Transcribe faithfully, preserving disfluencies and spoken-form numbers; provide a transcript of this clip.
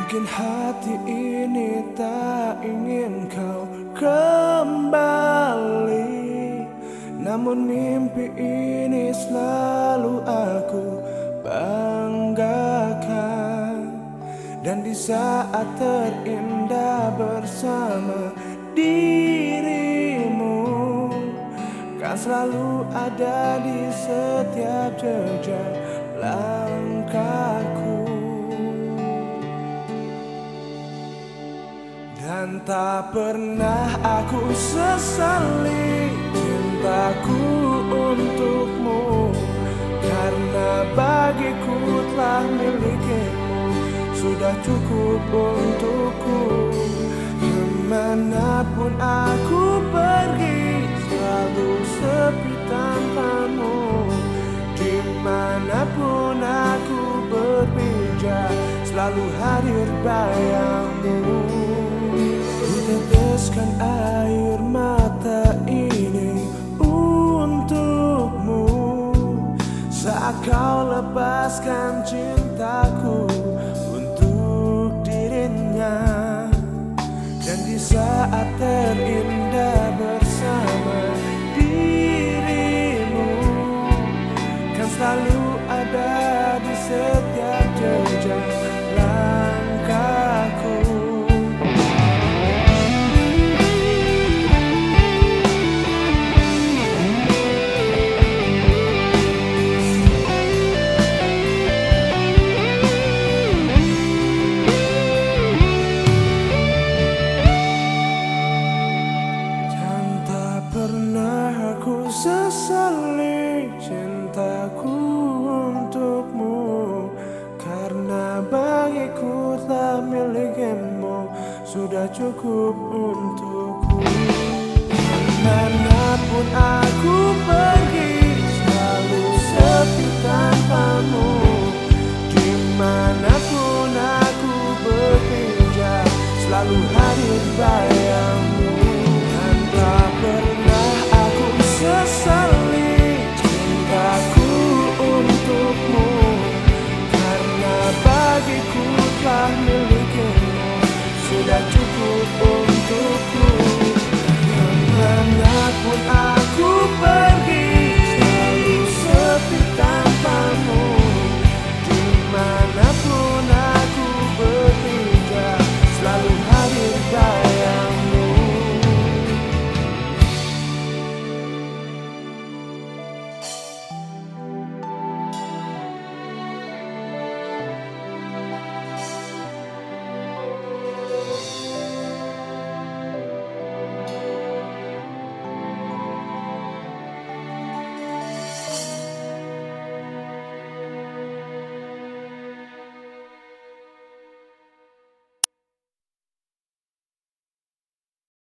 Mungkin hati ini tak ingin kau kembali, namun mimpi ini selalu aku banggakan. Dan di saat terindah bersama dirimu, kan selalu ada di setiap jejak langkahku. Dan tak pernah aku sesali cintaku untukmu, karena bagiku telah milikimu, sudah cukup untukku. Kemanapun aku pergi, selalu sepi tanpamu. Dimanapun aku berpijak, selalu hadir bayangmu. Teteskan air mata ini untukmu, saat kau lepaskan cintaku untuk dirinya. Dan di saat terindah bersama dirimu, kan selalu ada di setiap jejak langkahku. Sesali cintaku untukmu, karena bagiku telah milikimu, sudah cukup untukku. Manapun aku